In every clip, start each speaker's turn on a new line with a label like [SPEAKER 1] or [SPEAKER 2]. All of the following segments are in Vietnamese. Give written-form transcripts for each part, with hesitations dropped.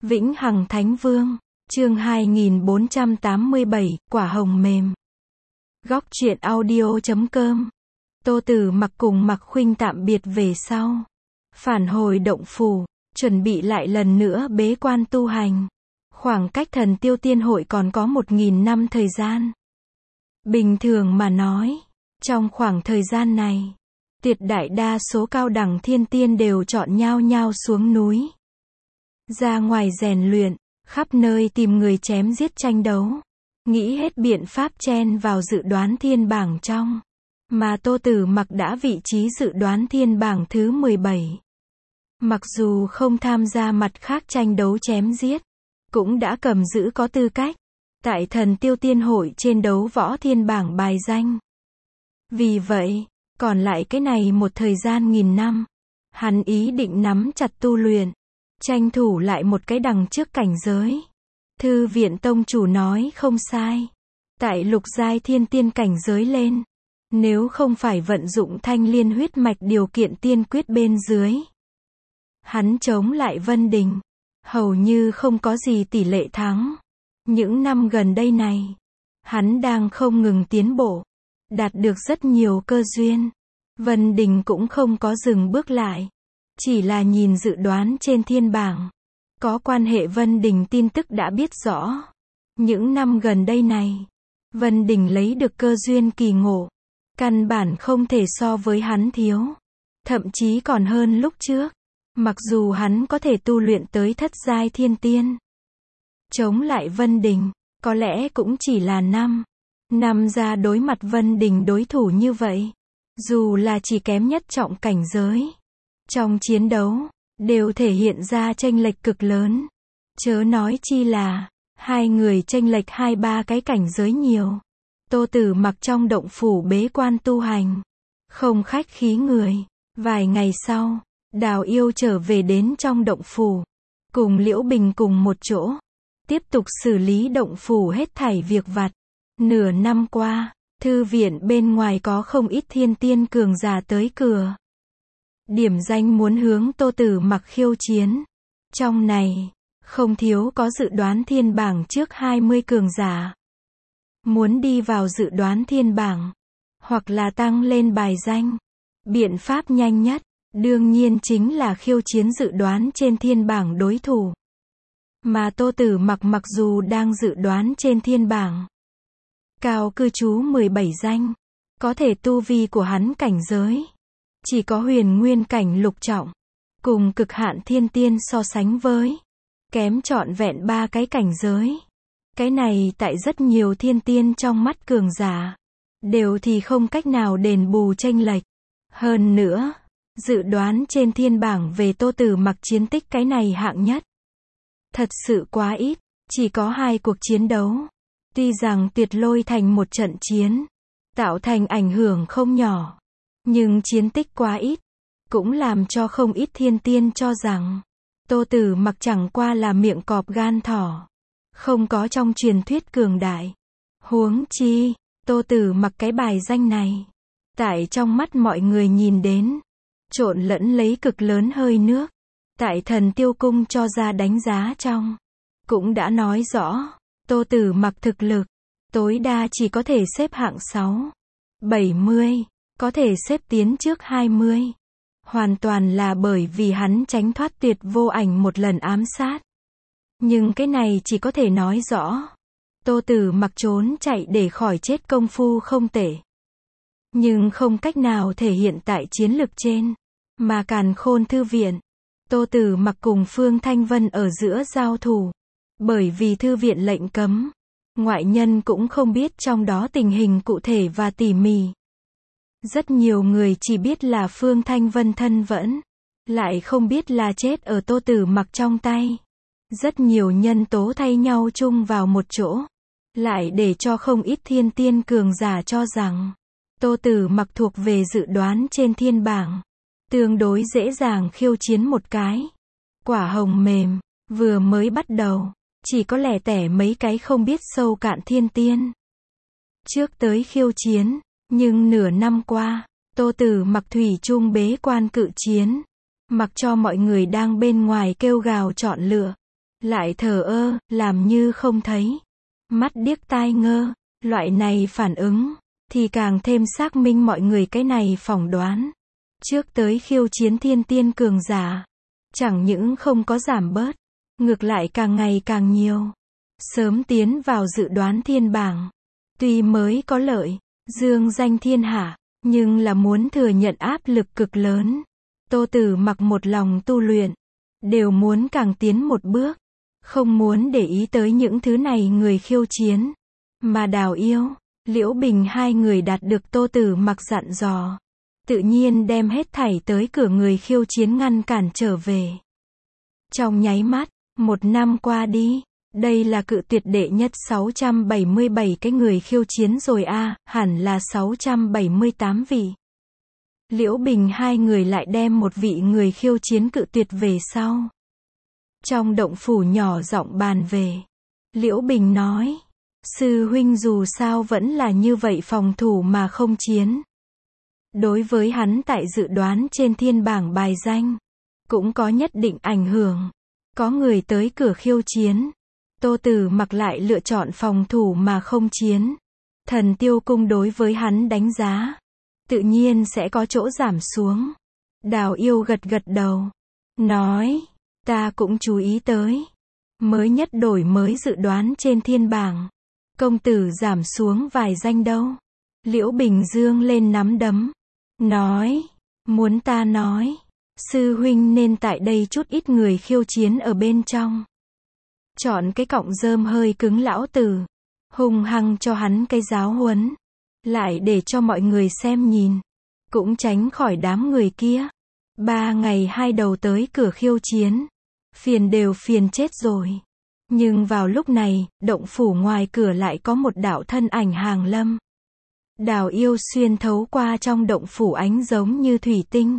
[SPEAKER 1] Vĩnh Hằng Thánh Vương, chương 2487, quả hồng mềm. Góc truyện audio.com. Tô Tử Mặc cùng Mạc Khuynh tạm biệt về sau. Phản hồi động phủ, chuẩn bị lại lần nữa bế quan tu hành. Khoảng cách Thần Tiêu Tiên Hội còn có 1000 năm thời gian. Bình thường mà nói, trong khoảng thời gian này, tuyệt đại đa số cao đẳng thiên tiên đều chọn nhau xuống núi. Ra ngoài rèn luyện, khắp nơi tìm người chém giết tranh đấu. Nghĩ hết biện pháp chen vào dự đoán thiên bảng trong. Mà Tô Tử Mặc đã vị trí dự đoán thiên bảng thứ 17. Mặc dù không tham gia mặt khác tranh đấu chém giết, cũng đã cầm giữ có tư cách tại Thần Tiêu Tiên Hội trên đấu võ thiên bảng bài danh. Vì vậy, còn lại cái này một thời gian 1000 năm, hắn ý định nắm chặt tu luyện, tranh thủ lại một cái đằng trước cảnh giới. Thư viện tông chủ nói không sai. Tại lục giai thiên tiên cảnh giới lên, nếu không phải vận dụng thanh liên huyết mạch điều kiện tiên quyết bên dưới, hắn chống lại Vân Đình, hầu như không có gì tỷ lệ thắng. Những năm gần đây này, hắn đang không ngừng tiến bộ, đạt được rất nhiều cơ duyên. Vân Đình cũng không có dừng bước lại, chỉ là nhìn dự đoán trên thiên bảng. Có quan hệ Vân Đình tin tức đã biết rõ. Những năm gần đây này, Vân Đình lấy được cơ duyên kỳ ngộ, căn bản không thể so với hắn thiếu. Thậm chí còn hơn lúc trước. Mặc dù hắn có thể tu luyện tới thất giai thiên tiên, chống lại Vân Đình, có lẽ cũng chỉ là năm ra đối mặt Vân Đình đối thủ như vậy. Dù là chỉ kém nhất trọng cảnh giới, trong chiến đấu, đều thể hiện ra chênh lệch cực lớn. Chớ nói chi là, hai người chênh lệch 2-3 cái cảnh giới nhiều. Tô Tử Mặc trong động phủ bế quan tu hành, không khách khí người. Vài ngày sau, Đào Yêu trở về đến trong động phủ, cùng Liễu Bình cùng một chỗ, tiếp tục xử lý động phủ hết thảy việc vặt. Nửa năm qua, thư viện bên ngoài có không ít thiên tiên cường giả tới cửa. Điểm danh muốn hướng Tô Tử Mặc khiêu chiến. Trong này, không thiếu có dự đoán thiên bảng trước 20 cường giả. Muốn đi vào dự đoán thiên bảng, hoặc là tăng lên bài danh. Biện pháp nhanh nhất, đương nhiên chính là khiêu chiến dự đoán trên thiên bảng đối thủ. Mà Tô Tử Mặc mặc dù đang dự đoán trên thiên bảng cao cư trú 17 danh, có thể tu vi của hắn cảnh giới chỉ có huyền nguyên cảnh lục trọng, cùng cực hạn thiên tiên so sánh với, kém trọn vẹn 3 cái cảnh giới. Cái này tại rất nhiều thiên tiên trong mắt cường giả, đều thì không cách nào đền bù chênh lệch. Hơn nữa, dự đoán trên thiên bảng về Tô Tử Mặc chiến tích cái này hạng nhất thật sự quá ít, chỉ có 2 cuộc chiến đấu. Tuy rằng Tuyệt Lôi thành một trận chiến, tạo thành ảnh hưởng không nhỏ, nhưng chiến tích quá ít, cũng làm cho không ít thiên tiên cho rằng Tô Tử Mặc chẳng qua là miệng cọp gan thỏ, không có trong truyền thuyết cường đại. Huống chi, Tô Tử Mặc cái bài danh này, tại trong mắt mọi người nhìn đến, trộn lẫn lấy cực lớn hơi nước. Tại Thần Tiêu Cung cho ra đánh giá trong, cũng đã nói rõ, Tô Tử Mặc thực lực, tối đa chỉ có thể xếp hạng 6, 70, có thể xếp tiến trước 20. Hoàn toàn là bởi vì hắn tránh thoát Tuyệt Vô Ảnh một lần ám sát. Nhưng cái này chỉ có thể nói rõ, Tô Tử Mặc trốn chạy để khỏi chết công phu không tệ. Nhưng không cách nào thể hiện tại chiến lực trên. Mà Càn Khôn thư viện, Tô Tử Mặc cùng Phương Thanh Vân ở giữa giao thủ. Bởi vì thư viện lệnh cấm, ngoại nhân cũng không biết trong đó tình hình cụ thể và tỉ mỉ. Rất nhiều người chỉ biết là Phương Thanh Vân thân vẫn, lại không biết là chết ở Tô Tử Mặc trong tay. Rất nhiều nhân tố thay nhau chung vào một chỗ, lại để cho không ít thiên tiên cường giả cho rằng Tô Tử Mặc thuộc về dự đoán trên thiên bảng, tương đối dễ dàng khiêu chiến một cái. Quả hồng mềm, vừa mới bắt đầu, chỉ có lẻ tẻ mấy cái không biết sâu cạn thiên tiên trước tới khiêu chiến, nhưng nửa năm qua, Tô Tử Mặc thủy chung bế quan cự chiến, mặc cho mọi người đang bên ngoài kêu gào chọn lựa, lại thờ ơ, làm như không thấy. Mắt điếc tai ngơ, loại này phản ứng, thì càng thêm xác minh mọi người cái này phỏng đoán. Trước tới khiêu chiến thiên tiên cường giả, chẳng những không có giảm bớt, ngược lại càng ngày càng nhiều. Sớm tiến vào dự đoán thiên bảng. Tuy mới có lợi, dương danh thiên hạ, nhưng là muốn thừa nhận áp lực cực lớn. Tô Tử Mặc một lòng tu luyện, đều muốn càng tiến một bước, không muốn để ý tới những thứ này người khiêu chiến. Mà Đào Yêu, Liễu Bình hai người đạt được Tô Tử Mặc dặn dò, tự nhiên đem hết thảy tới cửa người khiêu chiến ngăn cản trở về. Trong nháy mắt, 1 năm qua đi, đây là cự tuyệt đệ nhất 677 cái người khiêu chiến rồi a, hẳn là 678 vị. Liễu Bình hai người lại đem một vị người khiêu chiến cự tuyệt về sau. Trong động phủ nhỏ giọng bàn về, Liễu Bình nói, sư huynh dù sao vẫn là như vậy phòng thủ mà không chiến. Đối với hắn tại dự đoán trên thiên bảng bài danh, cũng có nhất định ảnh hưởng. Có người tới cửa khiêu chiến, Tô Tử Mặc lại lựa chọn phòng thủ mà không chiến. Thần Tiêu Cung đối với hắn đánh giá, tự nhiên sẽ có chỗ giảm xuống. Đào Yêu gật gật đầu, nói, ta cũng chú ý tới. Mới nhất đổi mới dự đoán trên thiên bảng, công tử giảm xuống vài danh đâu. Liễu Bình dương lên nắm đấm, nói, muốn ta nói, sư huynh nên tại đây chút ít người khiêu chiến ở bên trong. Chọn cái cọng rơm hơi cứng lão tử, hung hăng cho hắn cái giáo huấn. Lại để cho mọi người xem nhìn, cũng tránh khỏi đám người kia. 3 ngày 2 đầu tới cửa khiêu chiến, phiền đều phiền chết rồi. Nhưng vào lúc này, động phủ ngoài cửa lại có một đạo thân ảnh hàng lâm. Đào Yêu xuyên thấu qua trong động phủ ánh giống như thủy tinh.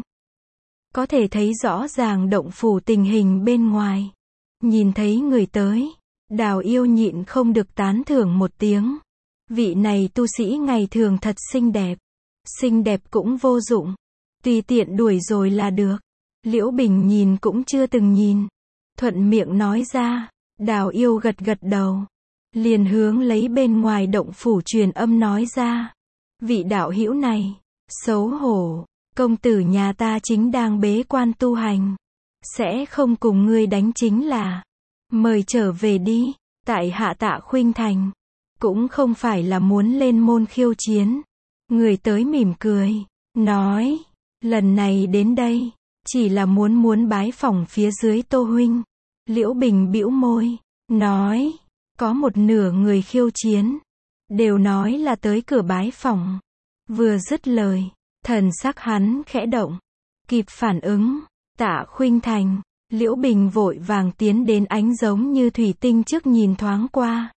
[SPEAKER 1] Có thể thấy rõ ràng động phủ tình hình bên ngoài. Nhìn thấy người tới, Đào Yêu nhịn không được tán thưởng một tiếng. Vị này tu sĩ ngày thường thật xinh đẹp. Xinh đẹp cũng vô dụng, tùy tiện đuổi rồi là được. Liễu Bình nhìn cũng chưa từng nhìn, thuận miệng nói ra. Đào Yêu gật gật đầu, liền hướng lấy bên ngoài động phủ truyền âm nói ra. Vị đạo hữu này, xấu hổ, công tử nhà ta chính đang bế quan tu hành, sẽ không cùng ngươi đánh chính là. Mời trở về đi, tại hạ Tạ Khuynh Thành, cũng không phải là muốn lên môn khiêu chiến. Người tới mỉm cười, nói, lần này đến đây, chỉ là muốn bái phỏng phía dưới Tô huynh. Liễu Bình bĩu môi, nói, có một nửa người khiêu chiến, đều nói là tới cửa bái phỏng. Vừa dứt lời, thần sắc hắn khẽ động, kịp phản ứng, Tạ Khuynh Thành. Liễu Bình vội vàng tiến đến ánh giống như thủy tinh trước nhìn thoáng qua.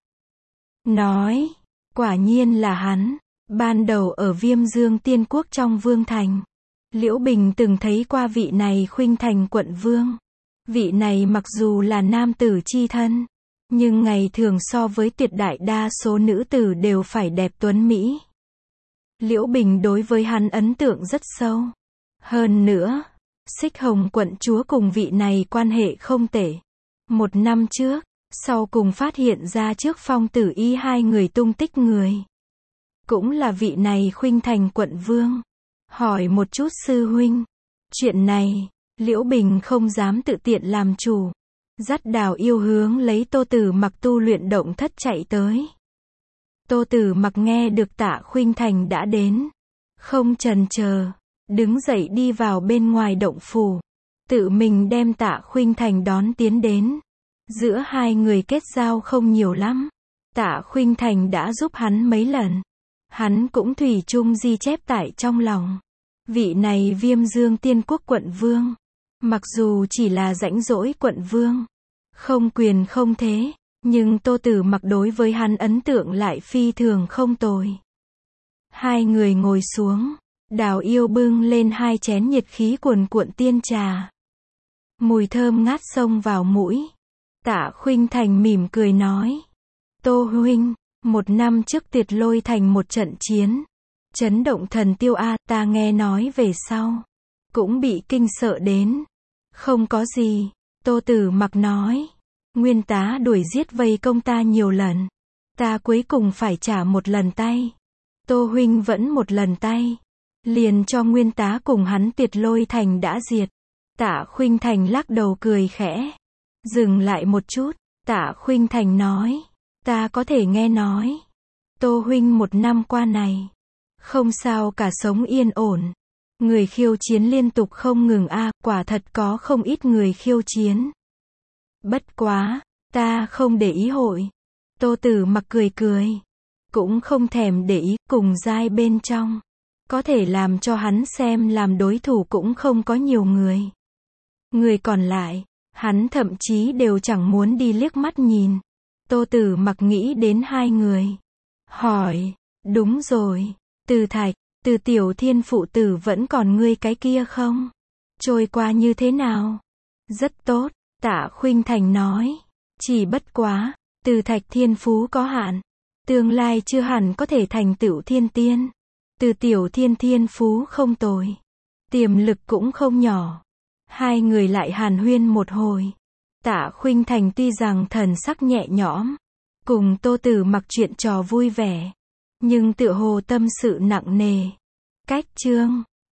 [SPEAKER 1] Nói, quả nhiên là hắn, ban đầu ở Viêm Dương Tiên Quốc trong Vương Thành. Liễu Bình từng thấy qua vị này Khuynh Thành quận vương. Vị này mặc dù là nam tử chi thân, nhưng ngày thường so với tuyệt đại đa số nữ tử đều phải đẹp tuấn mỹ. Liễu Bình đối với hắn ấn tượng rất sâu. Hơn nữa, Xích Hồng quận chúa cùng vị này quan hệ không tệ. 1 năm trước, sau cùng phát hiện ra trước Phong Tử Y hai người tung tích người. Cũng là vị này Khuynh Thành quận vương. Hỏi một chút sư huynh. Chuyện này, Liễu Bình không dám tự tiện làm chủ. Dắt Đào Yêu hướng lấy Tô Tử Mặc tu luyện động thất chạy tới. Tô Tử Mặc nghe được Tạ Khuynh Thành đã đến, không chần chờ, đứng dậy đi vào bên ngoài động phủ, tự mình đem Tạ Khuynh Thành đón tiến đến. Giữa hai người kết giao không nhiều lắm, Tạ Khuynh Thành đã giúp hắn mấy lần, hắn cũng thủy chung ghi chép tại trong lòng. Vị này Viêm Dương Tiên Quốc quận vương, mặc dù chỉ là rãnh rỗi quận vương, không quyền không thế, nhưng Tô Tử Mặc đối với hắn ấn tượng lại phi thường không tồi. Hai người ngồi xuống, Đào Yêu bưng lên 2 chén nhiệt khí cuồn cuộn tiên trà. Mùi thơm ngát xông vào mũi. Tạ Khuynh Thành mỉm cười nói, Tô huynh, 1 năm trước Tuyệt Lôi Thành một trận chiến, chấn động thần tiêu a, ta nghe nói về sau, cũng bị kinh sợ đến. Không có gì, Tô Tử Mặc nói, Nguyên tá đuổi giết vây công ta nhiều lần. Ta cuối cùng phải trả một lần tay. Tô huynh vẫn một lần tay. Liền cho Nguyên tá cùng hắn Tiệt Lôi Thành đã diệt. Tạ Khuynh Thành lắc đầu cười khẽ. Dừng lại một chút, Tạ Khuynh Thành nói. Ta có thể nghe nói. Tô huynh một năm qua này. Không sao cả, sống yên ổn. Người khiêu chiến liên tục không ngừng quả thật có không ít người khiêu chiến. Bất quá, ta không để ý hội. Tô Tử Mặc cười cười. Cũng không thèm để ý, cùng giai bên trong. Có thể làm cho hắn xem làm đối thủ cũng không có nhiều người. Người còn lại, hắn thậm chí đều chẳng muốn đi liếc mắt nhìn. Tô Tử Mặc nghĩ đến hai người. Hỏi, đúng rồi, Từ Thạch, Từ Tiểu Thiên phụ tử vẫn còn ngươi cái kia không? Trôi qua như thế nào? Rất tốt, Tạ Khuynh Thành nói. Chỉ bất quá, Từ Thạch thiên phú có hạn. Tương lai chưa hẳn có thể thành tựu thiên tiên. Từ Tiểu Thiên thiên phú không tồi. Tiềm lực cũng không nhỏ. Hai người lại hàn huyên một hồi. Tạ Khuynh Thành tuy rằng thần sắc nhẹ nhõm, cùng Tô Tử Mặc chuyện trò vui vẻ, nhưng tựa hồ tâm sự nặng nề. Cách chương